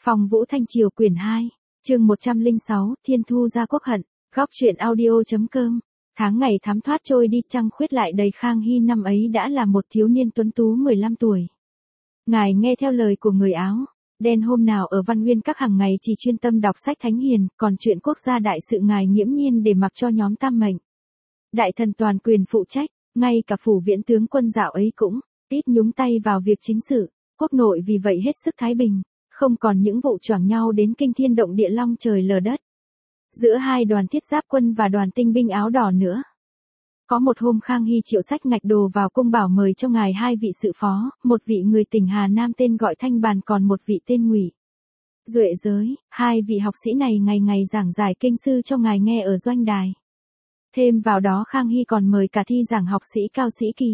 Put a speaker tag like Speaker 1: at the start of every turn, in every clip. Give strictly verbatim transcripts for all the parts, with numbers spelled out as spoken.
Speaker 1: Phong Vũ Thanh Triều quyển hai, chương một trăm lẻ sáu, Thiên Thu Gia Quốc Hận, góc truyện audio.com. Tháng ngày thấm thoát trôi đi, trăng khuyết lại đầy. Khang Hy năm ấy đã là một thiếu niên tuấn tú mười lăm tuổi. Ngài nghe theo lời của người áo đen hôm nào ở Văn Nguyên Các hàng ngày chỉ chuyên tâm đọc sách thánh hiền, còn chuyện quốc gia đại sự ngài nghiễm nhiên để mặc cho nhóm tam mệnh đại thần toàn quyền phụ trách, ngay cả phủ viễn tướng quân dạo ấy cũng ít nhúng tay vào việc chính sự, quốc nội vì vậy hết sức thái bình, không còn những vụ choảng nhau đến kinh thiên động địa long trời lở đất giữa hai đoàn thiết giáp quân và đoàn tinh binh áo đỏ nữa. Có một hôm Khang Hy triệu Sách Ngạch Đồ vào cung bảo mời cho ngài hai vị sự phó, một vị người tỉnh Hà Nam tên gọi Thanh Bàn, còn một vị tên Ngụy Duệ Giới. Hai vị học sĩ này ngày ngày giảng giải kinh sư cho ngài nghe ở doanh đài. Thêm vào đó Khang Hy còn mời cả thi giảng học sĩ Cao Sĩ Kỳ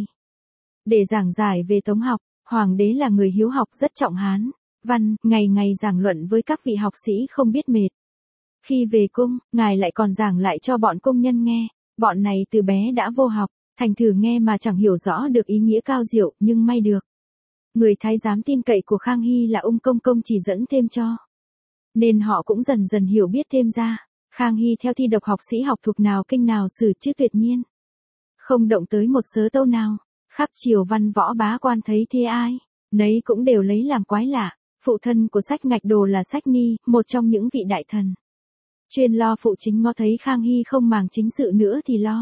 Speaker 1: để giảng giải về Tống học. Hoàng đế là người hiếu học, rất trọng Hán văn, ngày ngày giảng luận với các vị học sĩ không biết mệt. Khi về cung, ngài lại còn giảng lại cho bọn công nhân nghe. Bọn này từ bé đã vô học, thành thử nghe mà chẳng hiểu rõ được ý nghĩa cao diệu, nhưng may được người thái giám tin cậy của Khang Hy là Ung Công Công chỉ dẫn thêm cho, nên họ cũng dần dần hiểu biết thêm ra. Khang Hy theo thi độc học sĩ học thuộc nào kinh nào sử chứ tuyệt nhiên không động tới một sớ tâu nào. Khắp triều văn võ bá quan thấy thế ai nấy cũng đều lấy làm quái lạ. Phụ thân của Sách Ngạch Đồ là Sách Ni, một trong những vị đại thần chuyên lo phụ chính ngó, thấy Khang Hy không màng chính sự nữa thì lo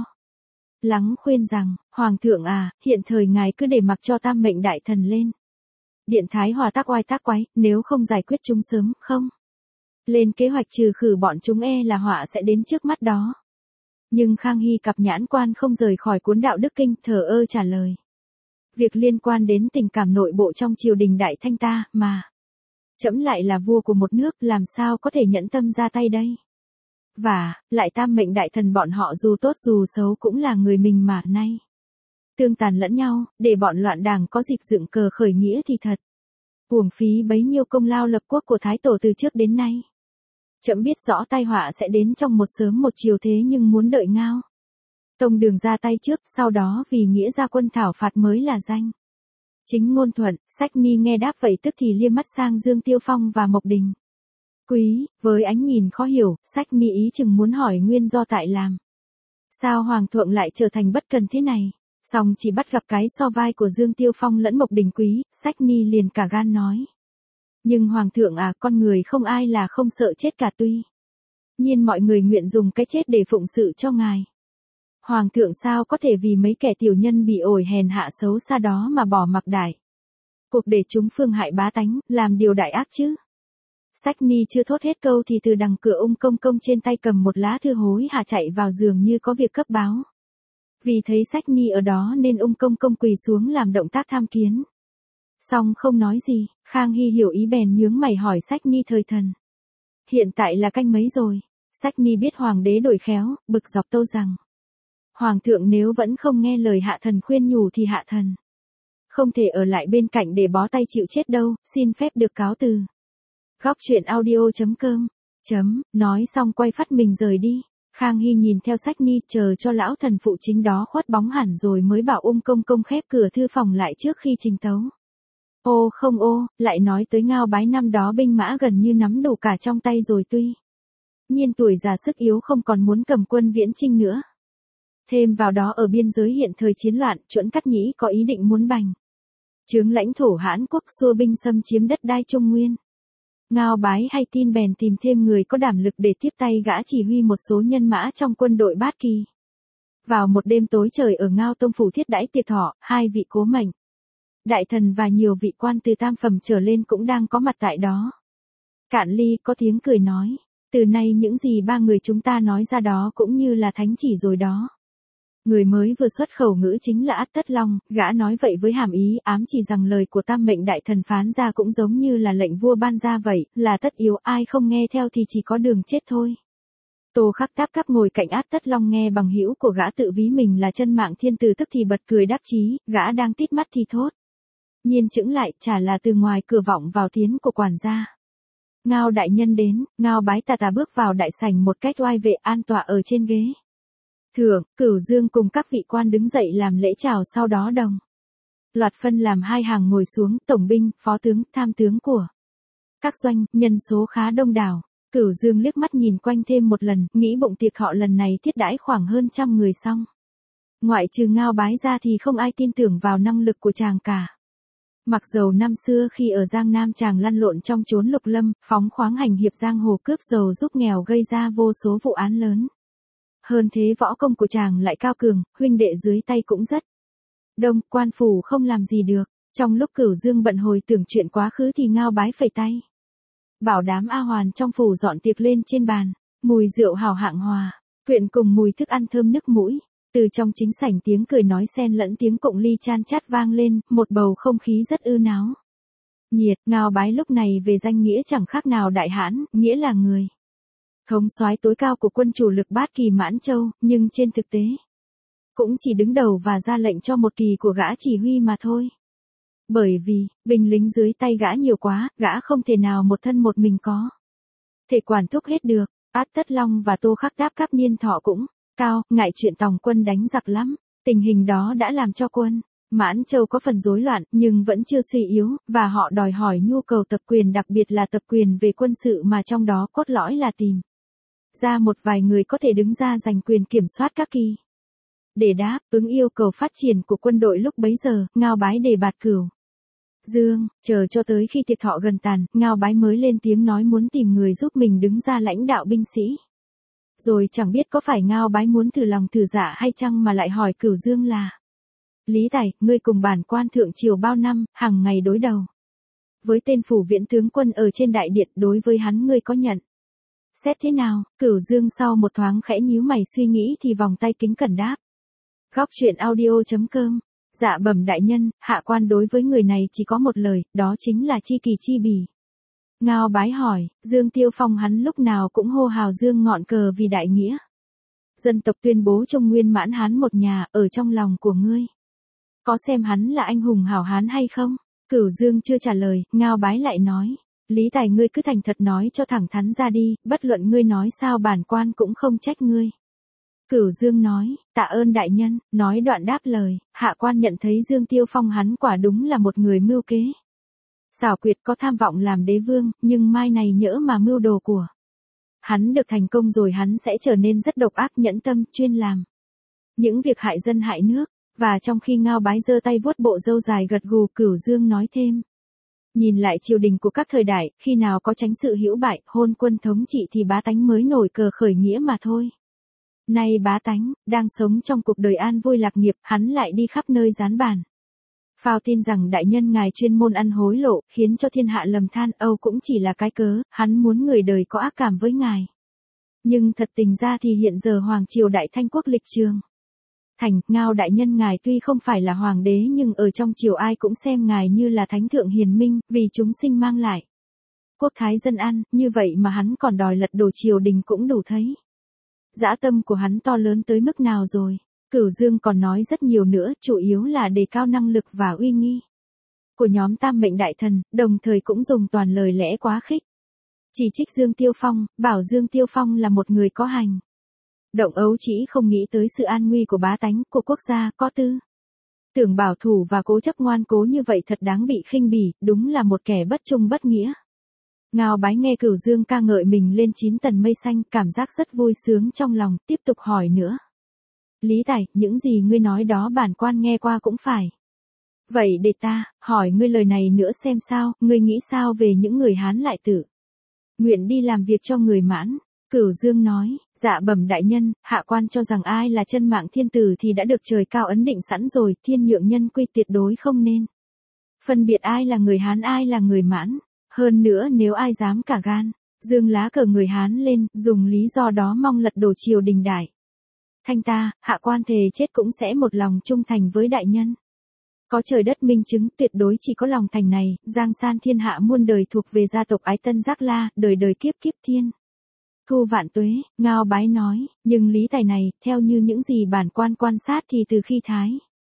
Speaker 1: lắng khuyên rằng, Hoàng thượng à, hiện thời ngài cứ để mặc cho tam mệnh đại thần lên điện Thái Hòa tác oai tác quái, nếu không giải quyết chúng sớm, không lên kế hoạch trừ khử bọn chúng e là họa sẽ đến trước mắt đó. Nhưng Khang Hy cặp nhãn quan không rời khỏi cuốn Đạo Đức Kinh, thờ ơ trả lời. Việc liên quan đến tình cảm nội bộ trong triều đình Đại Thanh ta, mà trẫm lại là vua của một nước, làm sao có thể nhẫn tâm ra tay đây. Và, lại tam mệnh đại thần bọn họ dù tốt dù xấu cũng là người mình mà, nay tương tàn lẫn nhau, để bọn loạn đảng có dịp dựng cờ khởi nghĩa thì thật uổng phí bấy nhiêu công lao lập quốc của Thái Tổ từ trước đến nay. Trẫm biết rõ tai họa sẽ đến trong một sớm một chiều, thế nhưng muốn đợi Ngao Tông Đường ra tay trước, sau đó vì nghĩa ra quân thảo phạt mới là danh chính ngôn thuận. Sách Ni nghe đáp vậy tức thì liếc mắt sang Dương Tiêu Phong và Mộc Đình Quý, với ánh nhìn khó hiểu. Sách Ni ý chừng muốn hỏi nguyên do tại làm sao Hoàng thượng lại trở thành bất cần thế này. Song chỉ bắt gặp cái so vai của Dương Tiêu Phong lẫn Mộc Đình Quý, Sách Ni liền cả gan nói. Nhưng Hoàng thượng à, con người không ai là không sợ chết cả, tuy nhiên mọi người nguyện dùng cái chết để phụng sự cho ngài. Hoàng thượng sao có thể vì mấy kẻ tiểu nhân bị ổi hèn hạ xấu xa đó mà bỏ mặc đại cuộc để chúng phương hại bá tánh, làm điều đại ác chứ. Sách Ni chưa thốt hết câu thì từ đằng cửa Ung Công Công trên tay cầm một lá thư hối hả chạy vào giường như có việc cấp báo. Vì thấy Sách Ni ở đó nên Ung Công Công quỳ xuống làm động tác tham kiến. Song không nói gì. Khang Hy hiểu ý bèn nhướng mày hỏi Sách Ni thời thần. Hiện tại là canh mấy rồi? Sách Ni biết hoàng đế đổi khéo, bực dọc tâu rằng. Hoàng thượng nếu vẫn không nghe lời hạ thần khuyên nhủ thì hạ thần không thể ở lại bên cạnh để bó tay chịu chết đâu, xin phép được cáo từ. Góc truyện audio.com. Chấm, nói xong quay phát mình rời đi. Khang Hy nhìn theo Sách Ni, chờ cho lão thần phụ chính đó khuất bóng hẳn rồi mới bảo Ung Công Công khép cửa thư phòng lại trước khi trình tấu. Ô không ô, lại nói tới Ngao Bái năm đó binh mã gần như nắm đủ cả trong tay rồi, tuy nhiên tuổi già sức yếu không còn muốn cầm quân viễn chinh nữa. Thêm vào đó ở biên giới hiện thời chiến loạn, Chuẩn Cát Nhĩ có ý định muốn bành trướng lãnh thổ Hãn Quốc, xua binh xâm chiếm đất đai Trung Nguyên. Ngao Bái hay tin bèn tìm thêm người có đảm lực để tiếp tay gã chỉ huy một số nhân mã trong quân đội Bát Kỳ. Vào một đêm tối trời ở Ngao Tông phủ thiết đãi tiệc thọ, hai vị cố mệnh đại thần và nhiều vị quan từ tam phẩm trở lên cũng đang có mặt tại đó. Cạn Ly có tiếng cười nói, từ nay những gì ba người chúng ta nói ra đó cũng như là thánh chỉ rồi đó. Người mới vừa xuất khẩu ngữ chính là Át Tất Long, gã nói vậy với hàm ý ám chỉ rằng lời của tam mệnh đại thần phán ra cũng giống như là lệnh vua ban ra vậy, là tất yếu, ai không nghe theo thì chỉ có đường chết thôi. Tô Khắc Táp Cáp ngồi cạnh Át Tất Long nghe bằng hữu của gã tự ví mình là chân mạng thiên tử tức thì bật cười đắc chí, gã đang tít mắt thì thốt nhiên chững lại, chả là từ ngoài cửa vọng vào tiếng của quản gia. Ngao đại nhân đến. Ngao Bái tà tà bước vào đại sảnh một cách oai vệ, an tọa ở trên ghế thượng. Cửu Dương cùng các vị quan đứng dậy làm lễ chào, sau đó đồng loạt phân làm hai hàng ngồi xuống, tổng binh, phó tướng, tham tướng của các doanh, nhân số khá đông đảo. Cửu Dương liếc mắt nhìn quanh thêm một lần, nghĩ bụng tiệc thọ lần này thiết đãi khoảng hơn trăm người xong. Ngoại trừ Ngao Bái ra thì không ai tin tưởng vào năng lực của chàng cả. Mặc dầu năm xưa khi ở Giang Nam chàng lăn lộn trong chốn lục lâm, phóng khoáng hành hiệp giang hồ cướp giàu giúp nghèo gây ra vô số vụ án lớn. Hơn thế võ công của chàng lại cao cường, huynh đệ dưới tay cũng rất đông, quan phủ không làm gì được. Trong lúc Cửu Dương bận hồi tưởng chuyện quá khứ thì Ngao Bái phẩy tay. Bảo đám A Hoàn trong phủ dọn tiệc lên trên bàn, mùi rượu hào hạng hòa, quyện cùng mùi thức ăn thơm nức mũi. Từ trong chính sảnh tiếng cười nói xen lẫn tiếng cụng ly chan chát vang lên, một bầu không khí rất ư náo nhiệt. Ngao Bái lúc này về danh nghĩa chẳng khác nào đại hãn, nghĩa là người thống soái tối cao của quân chủ lực Bát Kỳ Mãn Châu, nhưng trên thực tế cũng chỉ đứng đầu và ra lệnh cho một kỳ của gã chỉ huy mà thôi. Bởi vì, binh lính dưới tay gã nhiều quá, gã không thể nào một thân một mình có thể quản thúc hết được. Át Tất Long và Tô Khắc Đáp Cáp niên thọ cũng cao, ngại chuyện tòng quân đánh giặc lắm. Tình hình đó đã làm cho quân Mãn Châu có phần rối loạn, nhưng vẫn chưa suy yếu, và họ đòi hỏi nhu cầu tập quyền, đặc biệt là tập quyền về quân sự, mà trong đó cốt lõi là tìm ra một vài người có thể đứng ra giành quyền kiểm soát các kỳ. Để đáp ứng yêu cầu phát triển của quân đội lúc bấy giờ, Ngao Bái đề bạt Cửu Dương, chờ cho tới khi tiệc thọ gần tàn, Ngao Bái mới lên tiếng nói muốn tìm người giúp mình đứng ra lãnh đạo binh sĩ. Rồi chẳng biết có phải Ngao Bái muốn thử lòng thử dạ hay chăng mà lại hỏi Cửu Dương là: Lý Tài, ngươi cùng bản quan thượng triều bao năm, hàng ngày đối đầu với tên phủ viễn tướng quân ở trên đại điện, đối với hắn ngươi có nhận xét thế nào? Cửu Dương sau một thoáng khẽ nhíu mày suy nghĩ thì vòng tay kính cẩn đáp. Góc truyện audio.com. Dạ bẩm đại nhân, hạ quan đối với người này chỉ có một lời, đó chính là chi kỳ chi bỉ. Ngao Bái hỏi, Dương Tiêu Phong hắn lúc nào cũng hô hào dương ngọn cờ vì đại nghĩa dân tộc, tuyên bố Trung Nguyên Mãn Hán một nhà, ở trong lòng của ngươi có xem hắn là anh hùng hảo hán hay không? Cửu Dương chưa trả lời, Ngao Bái lại nói, Lý Tài ngươi cứ thành thật nói cho thẳng thắn ra đi, bất luận ngươi nói sao bản quan cũng không trách ngươi. Cửu Dương nói, tạ ơn đại nhân, nói đoạn đáp lời, hạ quan nhận thấy Dương Tiêu Phong hắn quả đúng là một người mưu kế xảo quyệt, có tham vọng làm đế vương, nhưng mai này nhỡ mà mưu đồ của hắn được thành công rồi hắn sẽ trở nên rất độc ác, nhẫn tâm, chuyên làm những việc hại dân hại nước. Và trong khi Ngao Bái giơ tay vuốt bộ râu dài gật gù, Cửu Dương nói thêm, nhìn lại triều đình của các thời đại, khi nào có tránh sự hữu bại, hôn quân thống trị thì bá tánh mới nổi cờ khởi nghĩa mà thôi. Nay bá tánh đang sống trong cuộc đời an vui lạc nghiệp, hắn lại đi khắp nơi gián bản phao tin rằng đại nhân ngài chuyên môn ăn hối lộ, khiến cho thiên hạ lầm than, âu cũng chỉ là cái cớ, hắn muốn người đời có ác cảm với ngài. Nhưng thật tình ra thì hiện giờ hoàng triều Đại Thanh quốc lịch trường thành, Ngao đại nhân ngài tuy không phải là hoàng đế nhưng ở trong triều ai cũng xem ngài như là thánh thượng hiền minh, vì chúng sinh mang lại quốc thái dân an, như vậy mà hắn còn đòi lật đổ triều đình cũng đủ thấy dã tâm của hắn to lớn tới mức nào rồi. Cửu Dương còn nói rất nhiều nữa, chủ yếu là đề cao năng lực và uy nghi của nhóm Tam Mệnh Đại Thần, đồng thời cũng dùng toàn lời lẽ quá khích chỉ trích Dương Tiêu Phong, bảo Dương Tiêu Phong là một người có hành động ấu trĩ, không nghĩ tới sự an nguy của bá tánh, của quốc gia, có tư tưởng bảo thủ và cố chấp ngoan cố như vậy thật đáng bị khinh bỉ, đúng là một kẻ bất trung bất nghĩa. Ngao Bái nghe Cửu Dương ca ngợi mình lên chín tầng mây xanh, cảm giác rất vui sướng trong lòng, tiếp tục hỏi nữa. Lý Tài, những gì ngươi nói đó bản quan nghe qua cũng phải. Vậy để ta hỏi ngươi lời này nữa xem sao, ngươi nghĩ sao về những người Hán lại tự nguyện đi làm việc cho người Mãn? Cửu Dương nói, dạ bẩm đại nhân, hạ quan cho rằng ai là chân mạng thiên tử thì đã được trời cao ấn định sẵn rồi, thiên nhượng nhân quy, tuyệt đối không nên phân biệt ai là người Hán ai là người Mãn. Hơn nữa nếu ai dám cả gan dương lá cờ người Hán lên, dùng lý do đó mong lật đổ triều đình Đại Thanh ta, hạ quan thề chết cũng sẽ một lòng trung thành với đại nhân. Có trời đất minh chứng, tuyệt đối chỉ có lòng thành này, giang san thiên hạ muôn đời thuộc về gia tộc Ái Tân Giác La, đời đời kiếp kiếp thiên thu vạn tuế. Ngao Bái nói, nhưng Lý Tài này, theo như những gì bản quan quan sát thì từ khi Thái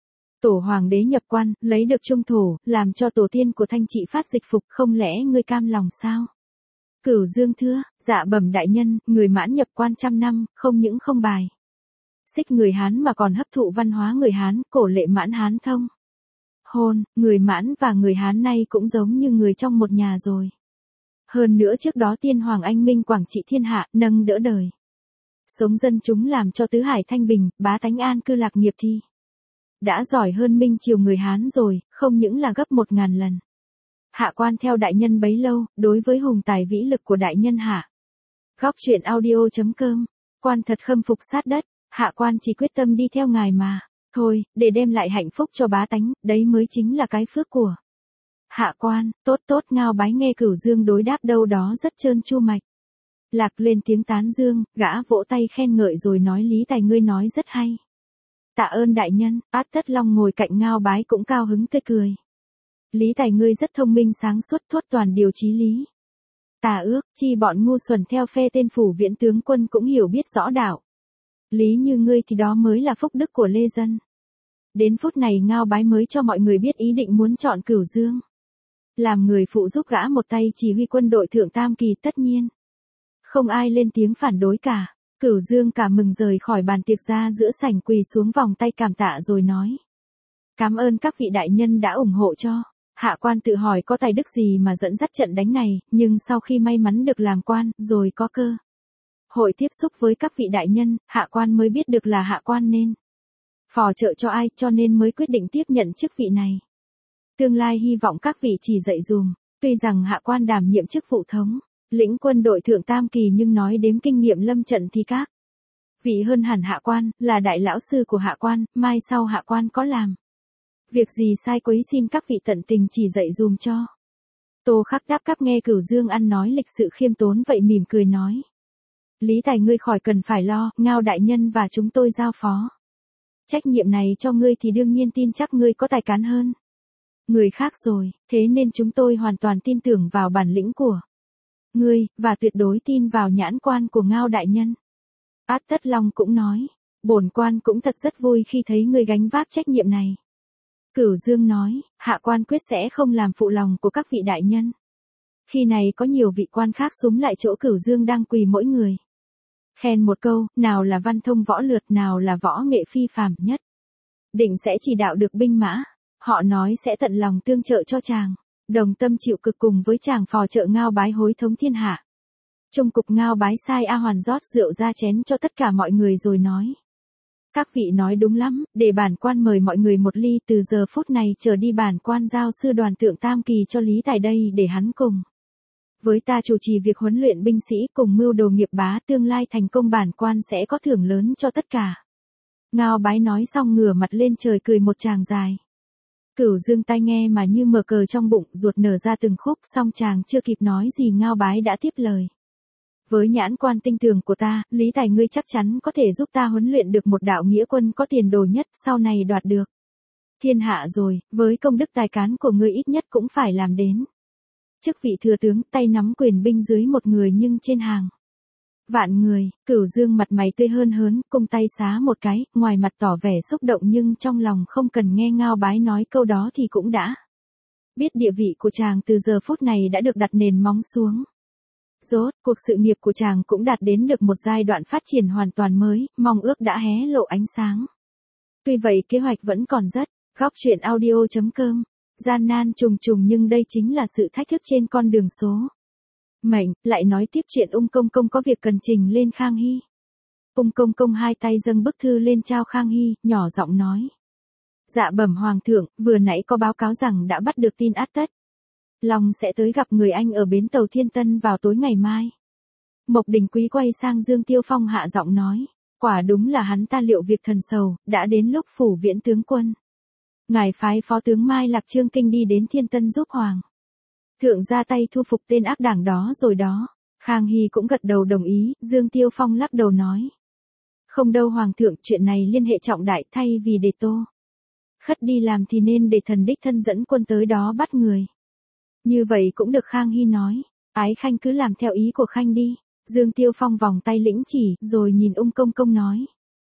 Speaker 1: Tổ hoàng đế nhập quan, lấy được trung thổ, làm cho tổ tiên của Thanh trị phát dịch phục, không lẽ ngươi cam lòng sao? Cửu Dương thưa, dạ bẩm đại nhân, người Mãn nhập quan trăm năm, không những không bài xích người Hán mà còn hấp thụ văn hóa người Hán, cổ lệ Mãn Hán thông hôn, người Mãn và người Hán nay cũng giống như người trong một nhà rồi. Hơn nữa trước đó tiên hoàng anh minh quảng trị thiên hạ, nâng đỡ đời sống dân chúng làm cho tứ hải thanh bình, bá tánh an cư lạc nghiệp thì đã giỏi hơn minh triều người Hán rồi, không những là gấp một ngàn lần. Hạ quan theo đại nhân bấy lâu, đối với hùng tài vĩ lực của đại nhân hạ. Góc truyện audio chấm com, quan thật khâm phục sát đất, hạ quan chỉ quyết tâm đi theo ngài mà, thôi, để đem lại hạnh phúc cho bá tánh, đấy mới chính là cái phước của hạ quan. Tốt tốt, Ngao Bái nghe Cửu Dương đối đáp đâu đó rất trơn tru mạch. Lạc lên tiếng tán dương, gã vỗ tay khen ngợi rồi nói Lý Tài ngươi nói rất hay. Tạ ơn đại nhân. Át Tất Long ngồi cạnh Ngao Bái cũng cao hứng tươi cười. Lý Tài ngươi rất thông minh sáng suốt, thốt toàn điều chí lý. Tà ước, chi bọn ngu xuẩn theo phe tên phủ viễn tướng quân cũng hiểu biết rõ đạo. Lý như ngươi thì đó mới là phúc đức của lê dân. Đến phút này Ngao Bái mới cho mọi người biết ý định muốn chọn Cửu Dương làm người phụ giúp gã một tay chỉ huy quân đội thượng tam kỳ. Tất nhiên không ai lên tiếng phản đối cả. Cửu Dương cả mừng rời khỏi bàn tiệc ra giữa sảnh quỳ xuống vòng tay cảm tạ rồi nói. Cảm ơn các vị đại nhân đã ủng hộ cho. Hạ quan tự hỏi có tài đức gì mà dẫn dắt trận đánh này, nhưng sau khi may mắn được làm quan, rồi có cơ hội tiếp xúc với các vị đại nhân, hạ quan mới biết được là hạ quan nên phò trợ cho ai, cho nên mới quyết định tiếp nhận chức vị này. Tương lai hy vọng các vị chỉ dạy dùm. Tuy rằng hạ quan đảm nhiệm chức vụ thống lĩnh quân đội thượng tam kỳ nhưng nói đến kinh nghiệm lâm trận thì các vị hơn hẳn hạ quan, là đại lão sư của hạ quan, mai sau hạ quan có làm việc gì sai quấy xin các vị tận tình chỉ dạy dùm cho. Tô Khắc đáp cáp nghe Cửu Dương ăn nói lịch sự khiêm tốn vậy mỉm cười nói. Lý Tài ngươi khỏi cần phải lo, Ngao đại nhân và chúng tôi giao phó trách nhiệm này cho ngươi thì đương nhiên tin chắc ngươi có tài cán hơn người khác rồi, thế nên chúng tôi hoàn toàn tin tưởng vào bản lĩnh của ngươi, và tuyệt đối tin vào nhãn quan của Ngao đại nhân. Át Tất Long cũng nói, bổn quan cũng thật rất vui khi thấy ngươi gánh vác trách nhiệm này. Cửu Dương nói, hạ quan quyết sẽ không làm phụ lòng của các vị đại nhân. Khi này có nhiều vị quan khác xúm lại chỗ Cửu Dương đang quỳ mỗi người khen một câu, nào là văn thông võ lược, nào là võ nghệ phi phàm nhất định sẽ chỉ đạo được binh mã. Họ nói sẽ tận lòng tương trợ cho chàng, đồng tâm chịu cực cùng với chàng phò trợ Ngao Bái hối thống thiên hạ. Trung cục Ngao Bái sai A Hoàn rót rượu ra chén cho tất cả mọi người rồi nói. Các vị nói đúng lắm, để bản quan mời mọi người một ly, từ giờ phút này trở đi bản quan giao sư đoàn thượng tam kỳ cho Lý Tài đây để hắn cùng với ta chủ trì việc huấn luyện binh sĩ, cùng mưu đồ nghiệp bá, tương lai thành công bản quan sẽ có thưởng lớn cho tất cả. Ngao Bái nói xong ngửa mặt lên trời cười một tràng dài. Cửu Dương tai nghe mà như mở cờ trong bụng, ruột nở ra từng khúc, xong chàng chưa kịp nói gì Ngao Bái đã tiếp lời. Với nhãn quan tinh tường của ta, Lý Tài ngươi chắc chắn có thể giúp ta huấn luyện được một đạo nghĩa quân có tiền đồ nhất, sau này đoạt được thiên hạ rồi, với công đức tài cán của ngươi ít nhất cũng phải làm đến chức vị thừa tướng, tay nắm quyền binh dưới một người nhưng trên hàng vạn người. Cửu Dương mặt mày tươi hơn hớn, cung tay xá một cái, ngoài mặt tỏ vẻ xúc động nhưng trong lòng không cần nghe Ngao Bái nói câu đó thì cũng đã biết địa vị của chàng từ giờ phút này đã được đặt nền móng xuống. Rốt, cuộc sự nghiệp của chàng cũng đạt đến được một giai đoạn phát triển hoàn toàn mới, mong ước đã hé lộ ánh sáng. Tuy vậy kế hoạch vẫn còn rất, góc truyện audio chấm com, gian nan trùng trùng nhưng đây chính là sự thách thức trên con đường số mệnh. Lại nói tiếp chuyện Ung Công Công có việc cần trình lên Khang Hy. Ung Công Công hai tay dâng bức thư lên trao Khang Hy, nhỏ giọng nói. Dạ bẩm hoàng thượng, vừa nãy có báo cáo rằng đã bắt được tin Át Tất Long sẽ tới gặp người anh ở bến tàu Thiên Tân vào tối ngày mai. Mộc Đình Quý quay sang Dương Tiêu Phong hạ giọng nói. Quả đúng là hắn ta liệu việc thần sầu, đã đến lúc phủ viễn tướng quân ngài phái phó tướng Mai Lạc Trương Kinh đi đến Thiên Tân giúp hoàng thượng ra tay thu phục tên ác đảng đó rồi đó. Khang Hy cũng gật đầu đồng ý, Dương Tiêu Phong lắc đầu nói. Không đâu hoàng thượng, chuyện này liên hệ trọng đại, thay vì để Tô Khất đi làm thì nên để thần đích thân dẫn quân tới đó bắt người. Như vậy cũng được, Khang Hy nói. Ái Khanh cứ làm theo ý của Khanh đi. Dương Tiêu Phong vòng tay lĩnh chỉ, rồi nhìn Ung Công Công nói.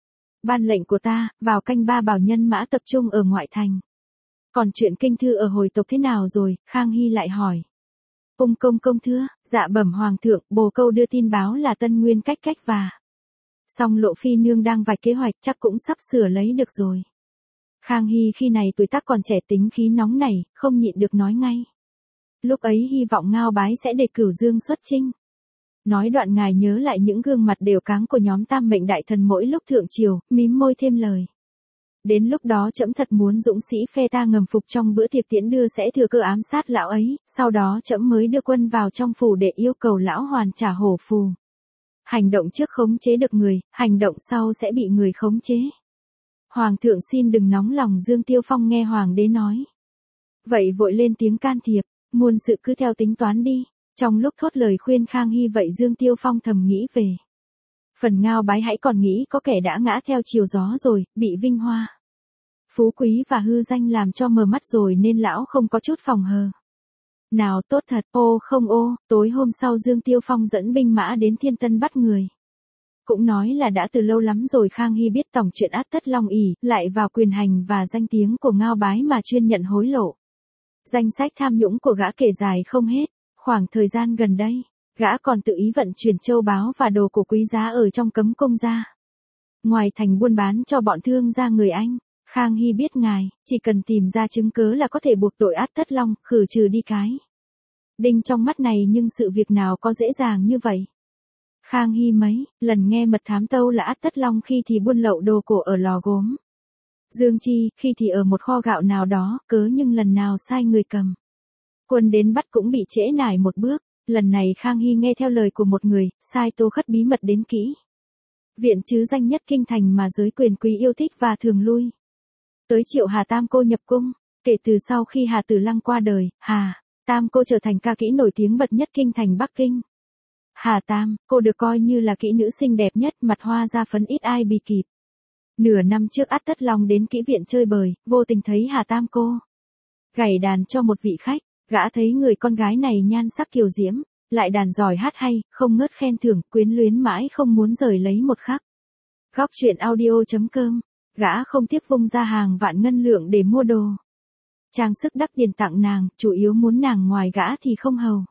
Speaker 1: Ban lệnh của ta, vào canh ba bảo nhân mã tập trung ở ngoại thành. Còn chuyện kinh thư ở hồi tộc thế nào rồi? Khang Hy lại hỏi. Ung Công Công thưa, dạ bẩm hoàng thượng, bồ câu đưa tin báo là Tân Nguyên cách cách và song Lộ Phi nương đang vạch kế hoạch, chắc cũng sắp sửa lấy được rồi. Khang Hy khi này tuổi tác còn trẻ, tính khí nóng nảy, không nhịn được nói ngay. Lúc ấy hy vọng Ngao Bái sẽ để Cửu Dương xuất chinh. Nói đoạn ngài nhớ lại những gương mặt đều cáng của nhóm tam mệnh đại thần mỗi lúc thượng triều, mím môi thêm lời. Đến lúc đó trẫm thật muốn dũng sĩ phe ta ngầm phục trong bữa tiệc tiễn đưa sẽ thừa cơ ám sát lão ấy, sau đó trẫm mới đưa quân vào trong phủ để yêu cầu lão hoàn trả hổ phù. Hành động trước khống chế được người, hành động sau sẽ bị người khống chế. Hoàng thượng xin đừng nóng lòng. Dương Tiêu Phong nghe hoàng đế nói. Vậy vội lên tiếng can thiệp, muôn sự cứ theo tính toán đi. Trong lúc thốt lời khuyên Khang Hy vậy Dương Tiêu Phong thầm nghĩ về. Phần Ngao Bái hãy còn nghĩ có kẻ đã ngã theo chiều gió rồi, bị vinh hoa, phú quý và hư danh làm cho mờ mắt rồi nên lão không có chút phòng hờ. Nào tốt thật, ô không ô, tối hôm sau Dương Tiêu Phong dẫn binh mã đến Thiên Tân bắt người. Cũng nói là đã từ lâu lắm rồi Khang Hy biết tổng chuyện Át Tất Long ỉ, lại vào quyền hành và danh tiếng của Ngao Bái mà chuyên nhận hối lộ. Danh sách tham nhũng của gã kể dài không hết, khoảng thời gian gần đây, gã còn tự ý vận chuyển châu báu và đồ cổ quý giá ở trong cấm cung ra. Ngoài thành buôn bán cho bọn thương gia người Anh, Khang Hy biết ngài, chỉ cần tìm ra chứng cớ là có thể buộc tội Át Tất Long, khử trừ đi cái đinh trong mắt này, nhưng sự việc nào có dễ dàng như vậy. Khang Hy mấy lần nghe mật thám tâu là Át Tất Long khi thì buôn lậu đồ cổ ở lò gốm Dương Chi, khi thì ở một kho gạo nào đó, cớ nhưng lần nào sai người cầm quân đến bắt cũng bị trễ nải một bước. Lần này Khang Hy nghe theo lời của một người, sai Tô Khất bí mật đến kỹ viện chứ danh nhất kinh thành mà giới quyền quý yêu thích và thường lui tới triệu Hà Tam Cô nhập cung. Kể từ sau khi Hà Tử Lăng qua đời, Hà Tam Cô trở thành ca kỹ nổi tiếng bậc nhất kinh thành Bắc Kinh. Hà Tam Cô được coi như là kỹ nữ xinh đẹp nhất, mặt hoa da phấn ít ai bì kịp. Nửa năm trước Át Tất Long đến kỹ viện chơi bời, vô tình thấy Hà Tam Cô gảy đàn cho một vị khách. Gã thấy người con gái này nhan sắc kiều diễm, lại đàn giỏi hát hay, không ngớt khen thưởng, quyến luyến mãi không muốn rời lấy một khắc. Góc truyện audio chấm com, gã không tiếc vung ra hàng vạn ngân lượng để mua đồ trang sức đắt tiền tặng nàng, chủ yếu muốn nàng ngoài gã thì không hầu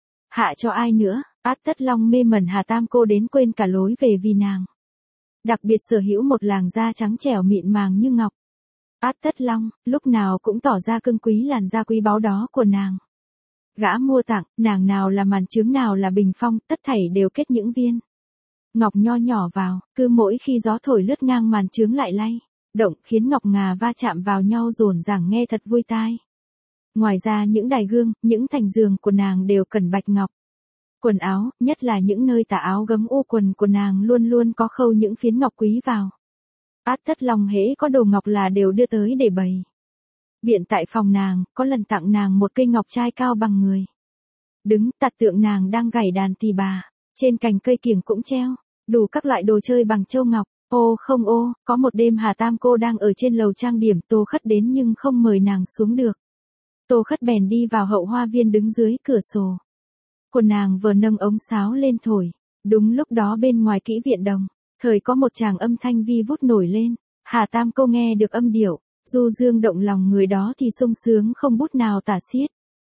Speaker 1: hạ cho ai nữa. Át Tất Long mê mẩn Hà Tam Cô đến quên cả lối về vì nàng. Đặc biệt sở hữu một làn da trắng trẻo mịn màng như ngọc. Át Tất Long, lúc nào cũng tỏ ra cưng quý làn da quý báu đó của nàng. Gã mua tặng, nàng nào là màn trướng nào là bình phong, tất thảy đều kết những viên ngọc nho nhỏ vào, cứ mỗi khi gió thổi lướt ngang màn trướng lại lay động, khiến ngọc ngà va chạm vào nhau rồn ràng nghe thật vui tai. Ngoài ra những đài gương, những thành giường của nàng đều cần bạch ngọc. Quần áo, nhất là những nơi tà áo gấm u quần của nàng luôn luôn có khâu những phiến ngọc quý vào. Át Tất Long hễ có đồ ngọc là đều đưa tới để bày biện tại phòng nàng, có lần tặng nàng một cây ngọc trai cao bằng người. Đứng tạt tượng nàng đang gảy đàn tỳ bà, trên cành cây kiểng cũng treo đủ các loại đồ chơi bằng châu ngọc. Ô không ô, có một đêm Hà Tam Cô đang ở trên lầu trang điểm, Tô Khất đến nhưng không mời nàng xuống được. Tô Khất bèn đi vào hậu hoa viên đứng dưới cửa sổ của nàng vừa nâng ống sáo lên thổi. Đúng lúc đó bên ngoài kỹ viện đồng, thời có một tràng âm thanh vi vút nổi lên. Hà Tam Cô nghe được âm điệu, du dương động lòng người đó thì sung sướng không bút nào tả xiết.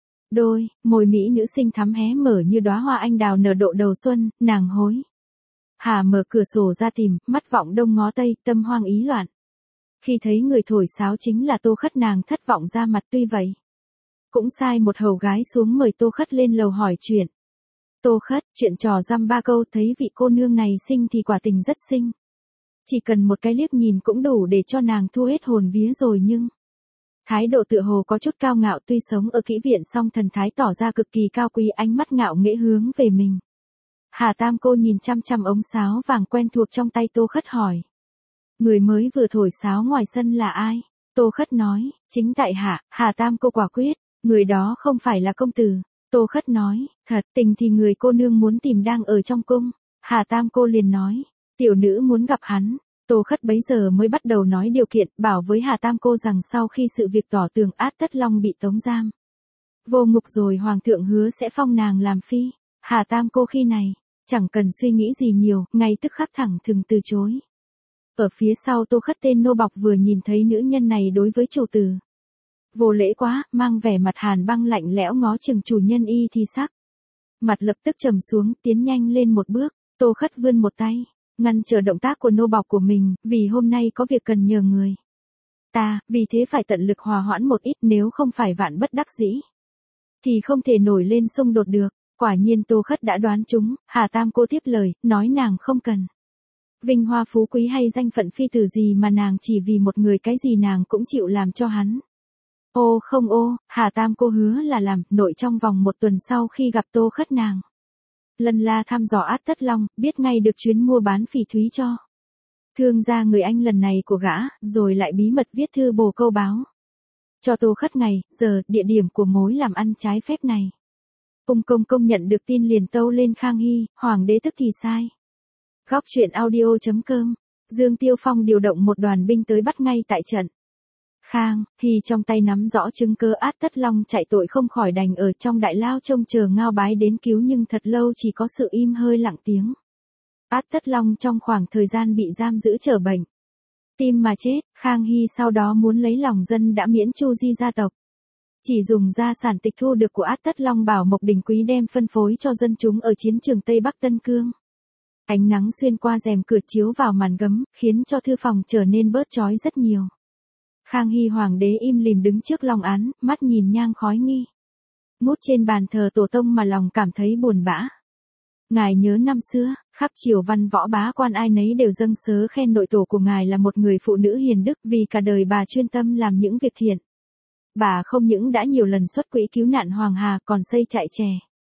Speaker 1: Đôi môi mỹ nữ xinh thắm hé mở như đóa hoa anh đào nở độ đầu xuân, nàng hối hả mở cửa sổ ra tìm, mắt vọng đông ngó tây, tâm hoang ý loạn. Khi thấy người thổi sáo chính là Tô Khất, nàng thất vọng ra mặt, tuy vậy cũng sai một hầu gái xuống mời Tô Khất lên lầu hỏi chuyện. Tô Khất, chuyện trò dăm ba câu, thấy vị cô nương này xinh thì quả tình rất xinh. Chỉ cần một cái liếc nhìn cũng đủ để cho nàng thu hết hồn vía rồi, nhưng thái độ tựa hồ có chút cao ngạo, tuy sống ở kỹ viện song thần thái tỏ ra cực kỳ cao quý, ánh mắt ngạo nghễ hướng về mình. Hà Tam Cô nhìn chăm chăm ống sáo vàng quen thuộc trong tay Tô Khất hỏi. Người mới vừa thổi sáo ngoài sân là ai? Tô Khất nói, chính tại hạ. Hà Tam Cô quả quyết, người đó không phải là công tử. Tô Khất nói, thật tình thì người cô nương muốn tìm đang ở trong cung. Hà Tam Cô liền nói, tiểu nữ muốn gặp hắn. Tô Khất bấy giờ mới bắt đầu nói điều kiện, bảo với Hà Tam Cô rằng sau khi sự việc tỏ tường Át Tất Long bị tống giam vô ngục rồi hoàng thượng hứa sẽ phong nàng làm phi. Hà Tam Cô khi này chẳng cần suy nghĩ gì nhiều, ngay tức khắc thẳng thừng từ chối. Ở phía sau Tô Khất tên nô bọc vừa nhìn thấy nữ nhân này đối với chủ tử vô lễ quá, mang vẻ mặt hàn băng lạnh lẽo ngó chừng chủ nhân y thì sắc. Mặt lập tức trầm xuống, tiến nhanh lên một bước. Tô Khất vươn một tay ngăn trở động tác của nô bọc của mình, vì hôm nay có việc cần nhờ người ta, vì thế phải tận lực hòa hoãn một ít, nếu không phải vạn bất đắc dĩ thì không thể nổi lên xung đột được. Quả nhiên Tô Khất đã đoán trúng, Hà Tam cô tiếp lời, nói nàng không cần vinh hoa phú quý hay danh phận phi tử gì mà nàng chỉ vì một người cái gì nàng cũng chịu làm cho hắn. Ô không ô, Hà Tam cô hứa là làm, nội trong vòng một tuần sau khi gặp Tô Khất nàng lần la thăm dò Át Tất Long, biết ngay được chuyến mua bán phỉ thúy cho thương gia người anh lần này của gã, rồi lại bí mật viết thư bồ câu báo cho Tô Khất ngày, giờ, địa điểm của mối làm ăn trái phép này. Ung công công nhận được tin liền tâu lên Khang Hy, hoàng đế tức thì sai. Góc truyện audio.com, Dương Tiêu Phong điều động một đoàn binh tới bắt ngay tại trận. Khang Hy trong tay nắm rõ chứng cứ Át Tất Long chạy tội không khỏi đành ở trong đại lao trông chờ Ngao Bái đến cứu nhưng thật lâu chỉ có sự im hơi lặng tiếng. Át Tất Long trong khoảng thời gian bị giam giữ trở bệnh tim mà chết, Khang Hy sau đó muốn lấy lòng dân đã miễn chu di gia tộc. Chỉ dùng gia sản tịch thu được của Át Tất Long Bảo Mộc Đình Quý đem phân phối cho dân chúng ở chiến trường Tây Bắc Tân Cương. Ánh nắng xuyên qua rèm cửa chiếu vào màn gấm, khiến cho thư phòng trở nên bớt chói rất nhiều. Khang Hy hoàng đế im lìm đứng trước long án, mắt nhìn nhang khói nghi ngút trên bàn thờ tổ tông mà lòng cảm thấy buồn bã. Ngài nhớ năm xưa, khắp triều văn võ bá quan ai nấy đều dâng sớ khen nội tổ của ngài là một người phụ nữ hiền đức vì cả đời bà chuyên tâm làm những việc thiện. Bà không những đã nhiều lần xuất quỹ cứu nạn Hoàng Hà còn xây trại chè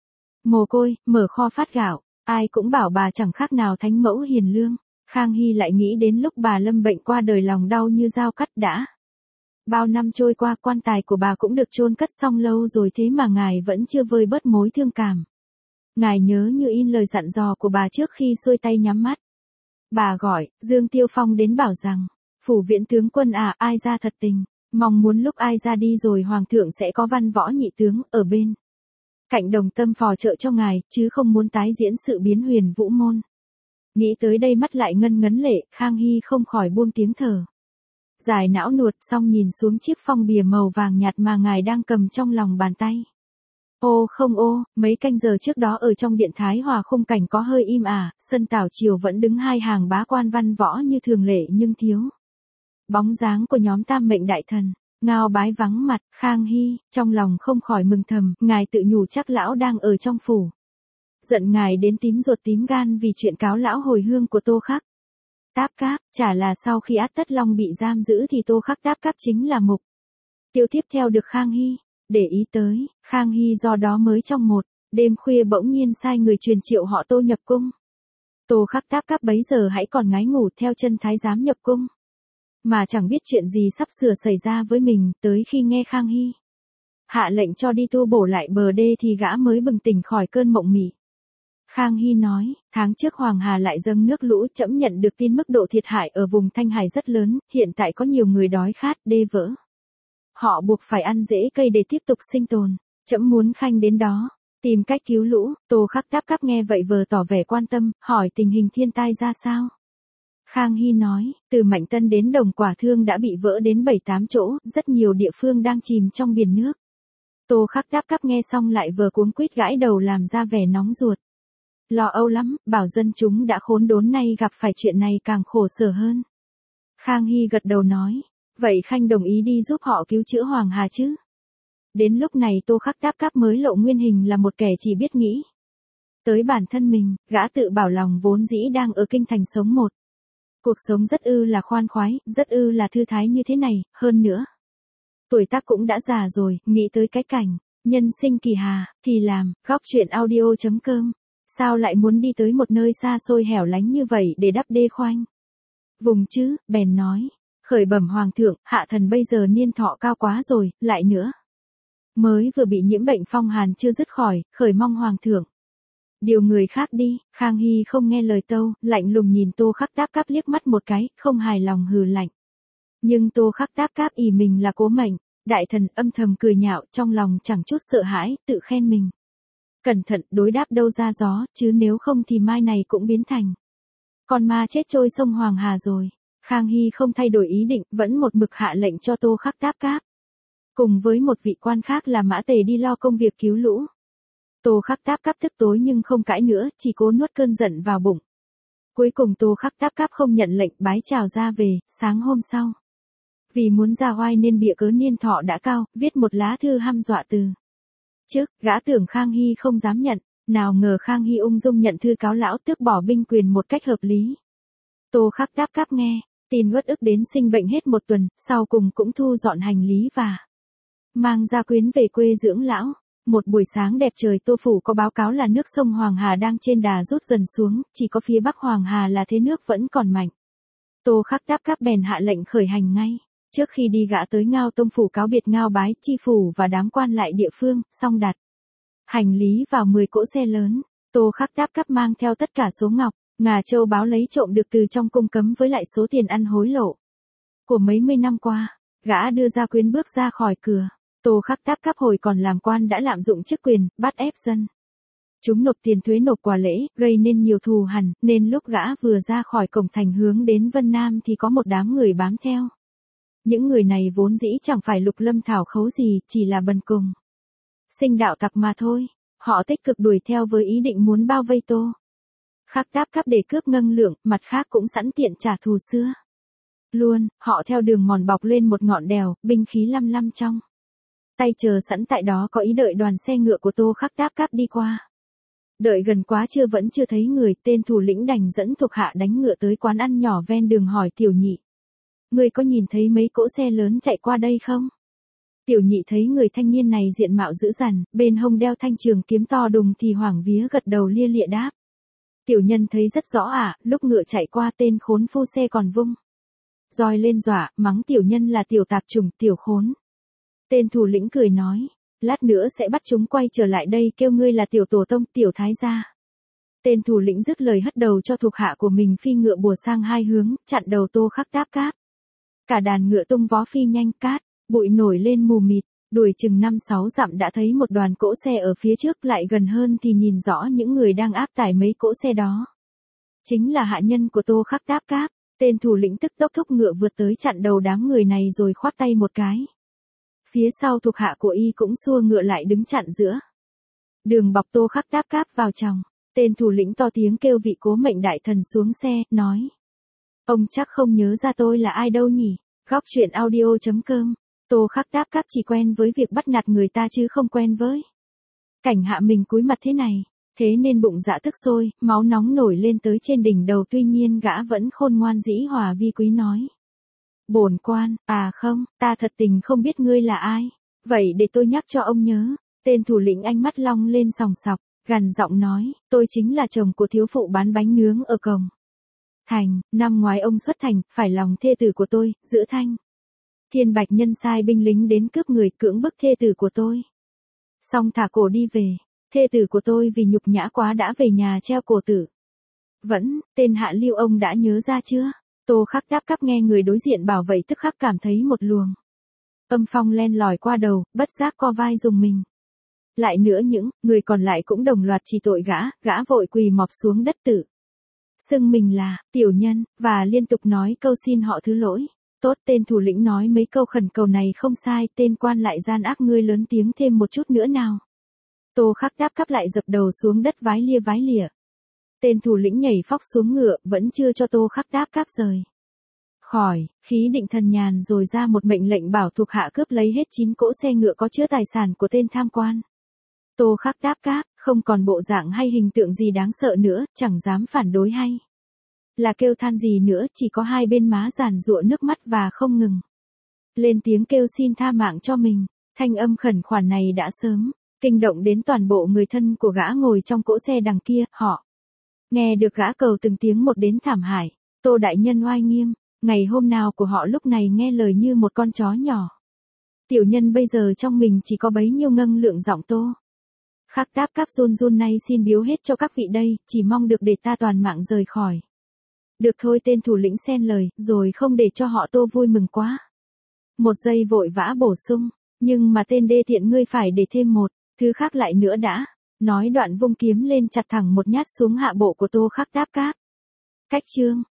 Speaker 1: mồ côi, mở kho phát gạo, ai cũng bảo bà chẳng khác nào thánh mẫu hiền lương. Khang Hy lại nghĩ đến lúc bà lâm bệnh qua đời lòng đau như dao cắt đã. Bao năm trôi qua quan tài của bà cũng được chôn cất xong lâu rồi thế mà ngài vẫn chưa vơi bớt mối thương cảm. Ngài nhớ như in lời dặn dò của bà trước khi xuôi tay nhắm mắt. Bà gọi, Dương Tiêu Phong đến bảo rằng, phủ viện tướng quân à, ai ra thật tình, mong muốn lúc ai ra đi rồi hoàng thượng sẽ có văn võ nhị tướng ở bên cạnh đồng tâm phò trợ cho ngài, chứ không muốn tái diễn sự biến huyền vũ môn. Nghĩ tới đây mắt lại ngân ngấn lệ, Khang Hy không khỏi buông tiếng thở dài não nuột, xong nhìn xuống chiếc phong bìa màu vàng nhạt mà ngài đang cầm trong lòng bàn tay. Ô không ô, mấy canh giờ trước đó ở trong điện Thái Hòa khung cảnh có hơi im ả, sân tảo triều vẫn đứng hai hàng bá quan văn võ như thường lệ nhưng thiếu bóng dáng của nhóm tam mệnh đại thần. Ngao Bái vắng mặt, Khang Hy, trong lòng không khỏi mừng thầm, ngài tự nhủ chắc lão đang ở trong phủ. Giận ngài đến tím ruột tím gan vì chuyện cáo lão hồi hương của Tô Khắc. Táp Cáp, chả là sau khi Át Tất Long bị giam giữ thì Tô Khắc Táp Cáp chính là mục tiêu tiếp theo được Khang Hy để ý tới. Khang Hy do đó mới trong một đêm khuya bỗng nhiên sai người truyền triệu họ Tô nhập cung. Tô Khắc Táp Cáp bấy giờ hãy còn ngái ngủ theo chân thái giám nhập cung, mà chẳng biết chuyện gì sắp sửa xảy ra với mình, tới khi nghe Khang Hy hạ lệnh cho đi tu bổ lại bờ đê thì gã mới bừng tỉnh khỏi cơn mộng mị. Khang Hy nói, tháng trước Hoàng Hà lại dâng nước lũ, trẫm nhận được tin mức độ thiệt hại ở vùng Thanh Hải rất lớn, hiện tại có nhiều người đói khát, đê vỡ. Họ buộc phải ăn rễ cây để tiếp tục sinh tồn, trẫm muốn khanh đến đó tìm cách cứu lũ. Tô Khắc Táp Cáp nghe vậy vờ tỏ vẻ quan tâm, hỏi tình hình thiên tai ra sao. Khang Hy nói, từ Mạnh Tân đến Đồng Quả Thương đã bị vỡ đến bảy tám chỗ, rất nhiều địa phương đang chìm trong biển nước. Tô Khắc Táp Cáp nghe xong lại vờ cuống quýt gãi đầu làm ra vẻ nóng ruột. Lo âu lắm, bảo dân chúng đã khốn đốn nay gặp phải chuyện này càng khổ sở hơn. Khang Hy gật đầu nói, vậy khanh đồng ý đi giúp họ cứu chữa Hoàng Hà chứ? Đến lúc này Tô Khắc Táp Cáp mới lộ nguyên hình là một kẻ chỉ biết nghĩ tới bản thân mình, gã tự bảo lòng vốn dĩ đang ở kinh thành sống một cuộc sống rất ư là khoan khoái, rất ư là thư thái như thế này, hơn nữa tuổi tác cũng đã già rồi, nghĩ tới cái cảnh nhân sinh kỳ hà thì làm. Góc truyện audio.com, sao lại muốn đi tới một nơi xa xôi hẻo lánh như vậy để đắp đê khoanh vùng chứ? Bèn nói, khởi bẩm hoàng thượng, hạ thần bây giờ niên thọ cao quá rồi, lại nữa mới vừa bị nhiễm bệnh phong hàn chưa dứt khỏi, khởi mong hoàng thượng điều người khác đi. Khang Hy không nghe lời tâu, lạnh lùng nhìn Tô Khắc Táp Cáp liếc mắt một cái, không hài lòng hừ lạnh. Nhưng Tô Khắc Táp Cáp ỷ mình là cố mệnh đại thần, âm thầm cười nhạo, trong lòng chẳng chút sợ hãi, tự khen mình cẩn thận, đối đáp đâu ra gió, chứ nếu không thì mai này cũng biến thành con ma chết trôi sông Hoàng Hà rồi. Khang Hy không thay đổi ý định, vẫn một mực hạ lệnh cho Tô Khắc Táp Cáp cùng với một vị quan khác là Mã Tề đi lo công việc cứu lũ. Tô Khắc Táp Cáp tức tối nhưng không cãi nữa, chỉ cố nuốt cơn giận vào bụng. Cuối cùng Tô Khắc Táp Cáp không nhận lệnh, bái chào ra về. Sáng hôm sau, vì muốn ra oai nên bịa cớ niên thọ đã cao, viết một lá thư hăm dọa từ Trước, gã tưởng Khang Hy không dám nhận, nào ngờ Khang Hy ung dung nhận thư cáo lão tước bỏ binh quyền một cách hợp lý. Tô Khắc đáp cáp nghe, tin uất ức đến sinh bệnh hết một tuần, sau cùng cũng thu dọn hành lý và mang gia quyến về quê dưỡng lão. Một buổi sáng đẹp trời Tô Phủ có báo cáo là nước sông Hoàng Hà đang trên đà rút dần xuống, chỉ có phía bắc Hoàng Hà là thế nước vẫn còn mạnh. Tô Khắc đáp cáp bèn hạ lệnh khởi hành ngay. Trước khi đi gã tới Ngao Tông Phủ cáo biệt Ngao Bái Chi Phủ và đám quan lại địa phương, xong đặt hành lý vào mười cỗ xe lớn. Tô Khắc đáp cáp mang theo tất cả số ngọc, ngà châu báu lấy trộm được từ trong cung cấm với lại số tiền ăn hối lộ của mấy mươi năm qua. Gã đưa gia quyến bước ra khỏi cửa. Tô Khắc đáp cáp hồi còn làm quan đã lạm dụng chức quyền, bắt ép dân chúng nộp tiền thuế nộp quà lễ, gây nên nhiều thù hằn, nên lúc gã vừa ra khỏi cổng thành hướng đến Vân Nam thì có một đám người bám theo. Những người này vốn dĩ chẳng phải lục lâm thảo khấu gì, chỉ là bần cùng sinh đạo tặc mà thôi. Họ tích cực đuổi theo với ý định muốn bao vây Tô Khắc đáp cáp để cướp ngân lượng, mặt khác cũng sẵn tiện trả thù xưa. Luôn, họ theo đường mòn bọc lên một ngọn đèo, binh khí lăm lăm trong tay chờ sẵn tại đó có ý đợi đoàn xe ngựa của Tô Khắc đáp cáp đi qua. Đợi gần quá trưa vẫn chưa thấy người, tên thủ lĩnh đành dẫn thuộc hạ đánh ngựa tới quán ăn nhỏ ven đường hỏi Tiểu Nhị. Ngươi có nhìn thấy mấy cỗ xe lớn chạy qua đây không? Tiểu Nhị thấy người thanh niên này diện mạo dữ dằn, bên hông đeo thanh trường kiếm to đùng thì hoảng vía gật đầu lia lịa đáp. Tiểu nhân thấy rất rõ ạ, à, lúc ngựa chạy qua tên khốn phu xe còn vung roi lên dọa, mắng tiểu nhân là tiểu tạp chủng, tiểu khốn. Tên thủ lĩnh cười nói, lát nữa sẽ bắt chúng quay trở lại đây kêu ngươi là tiểu tổ tông, tiểu thái gia. Tên thủ lĩnh dứt lời hất đầu cho thuộc hạ của mình phi ngựa bùa sang hai hướng, chặn đầu Tô Khắc đáp cáp. Cả đàn ngựa tung vó phi nhanh, cát, bụi nổi lên mù mịt, đuổi chừng năm sáu dặm đã thấy một đoàn cỗ xe ở phía trước, lại gần hơn thì nhìn rõ những người đang áp tải mấy cỗ xe đó. Chính là hạ nhân của Tô Khắc đáp cáp. Tên thủ lĩnh tức đốc thúc ngựa vượt tới chặn đầu đám người này rồi khoát tay một cái. Phía sau thuộc hạ của y cũng xua ngựa lại đứng chặn giữa đường bọc Tô Khắc đáp cáp vào trong. Tên thủ lĩnh to tiếng kêu vị cố mệnh đại thần xuống xe, nói. Ông chắc không nhớ ra tôi là ai đâu nhỉ? Góc truyện audio chấm com. Tô Khắc đáp cáp chỉ quen với việc bắt nạt người ta chứ không quen với cảnh hạ mình cúi mặt thế này. Thế nên bụng dạ tức sôi, máu nóng nổi lên tới trên đỉnh đầu, tuy nhiên gã vẫn khôn ngoan dĩ hòa vi quý nói. Bổn quan, à không, ta thật tình không biết ngươi là ai. Vậy để tôi nhắc cho ông nhớ. Tên thủ lĩnh ánh mắt long lên sòng sọc, gằn giọng nói, tôi chính là chồng của thiếu phụ bán bánh nướng ở cổng thành, năm ngoái ông xuất thành, phải lòng thê tử của tôi, giữ thanh. Thiên Bạch Nhân sai binh lính đến cướp người, cưỡng bức thê tử của tôi. Xong thả cổ đi về. Thê tử của tôi vì nhục nhã quá đã về nhà treo cổ tử. Vẫn, tên hạ lưu ông đã nhớ ra chưa? Tô Khắc đáp cáp nghe người đối diện bảo vậy tức khắc cảm thấy một luồng âm phong len lỏi qua đầu, bất giác co vai rùng mình. Lại nữa những người còn lại cũng đồng loạt chỉ tội gã, gã vội quỳ mọp xuống đất tử. Xưng mình là tiểu nhân, và liên tục nói câu xin họ thứ lỗi. Tốt, tên thủ lĩnh nói mấy câu khẩn cầu này không sai, tên quan lại gian ác ngươi lớn tiếng thêm một chút nữa nào. Tô Khắc đáp cáp lại dập đầu xuống đất vái lia vái lịa. Tên thủ lĩnh nhảy phóc xuống ngựa, vẫn chưa cho Tô Khắc đáp cáp rời khỏi, khí định thần nhàn rồi ra một mệnh lệnh bảo thuộc hạ cướp lấy hết chín cỗ xe ngựa có chứa tài sản của tên tham quan. Tô Khắc đáp cáp, không còn bộ dạng hay hình tượng gì đáng sợ nữa, chẳng dám phản đối hay là kêu than gì nữa, chỉ có hai bên má giàn giụa nước mắt và không ngừng lên tiếng kêu xin tha mạng cho mình. Thanh âm khẩn khoản này đã sớm kinh động đến toàn bộ người thân của gã ngồi trong cỗ xe đằng kia, họ nghe được gã cầu từng tiếng một đến thảm hại. Tô đại nhân oai nghiêm, ngày hôm nào của họ lúc này nghe lời như một con chó nhỏ. Tiểu nhân bây giờ trong mình chỉ có bấy nhiêu ngân lượng giọng Tô Khắc đáp cáp run run nay xin biếu hết cho các vị đây, chỉ mong được để ta toàn mạng rời khỏi. Được thôi, tên thủ lĩnh xen lời, rồi không để cho họ Tô vui mừng quá. Một giây vội vã bổ sung, nhưng mà tên đê tiện ngươi phải để thêm một thứ khác lại nữa đã. Nói đoạn vung kiếm lên chặt thẳng một nhát xuống hạ bộ của Tô Khắc đáp cáp. Cách chương.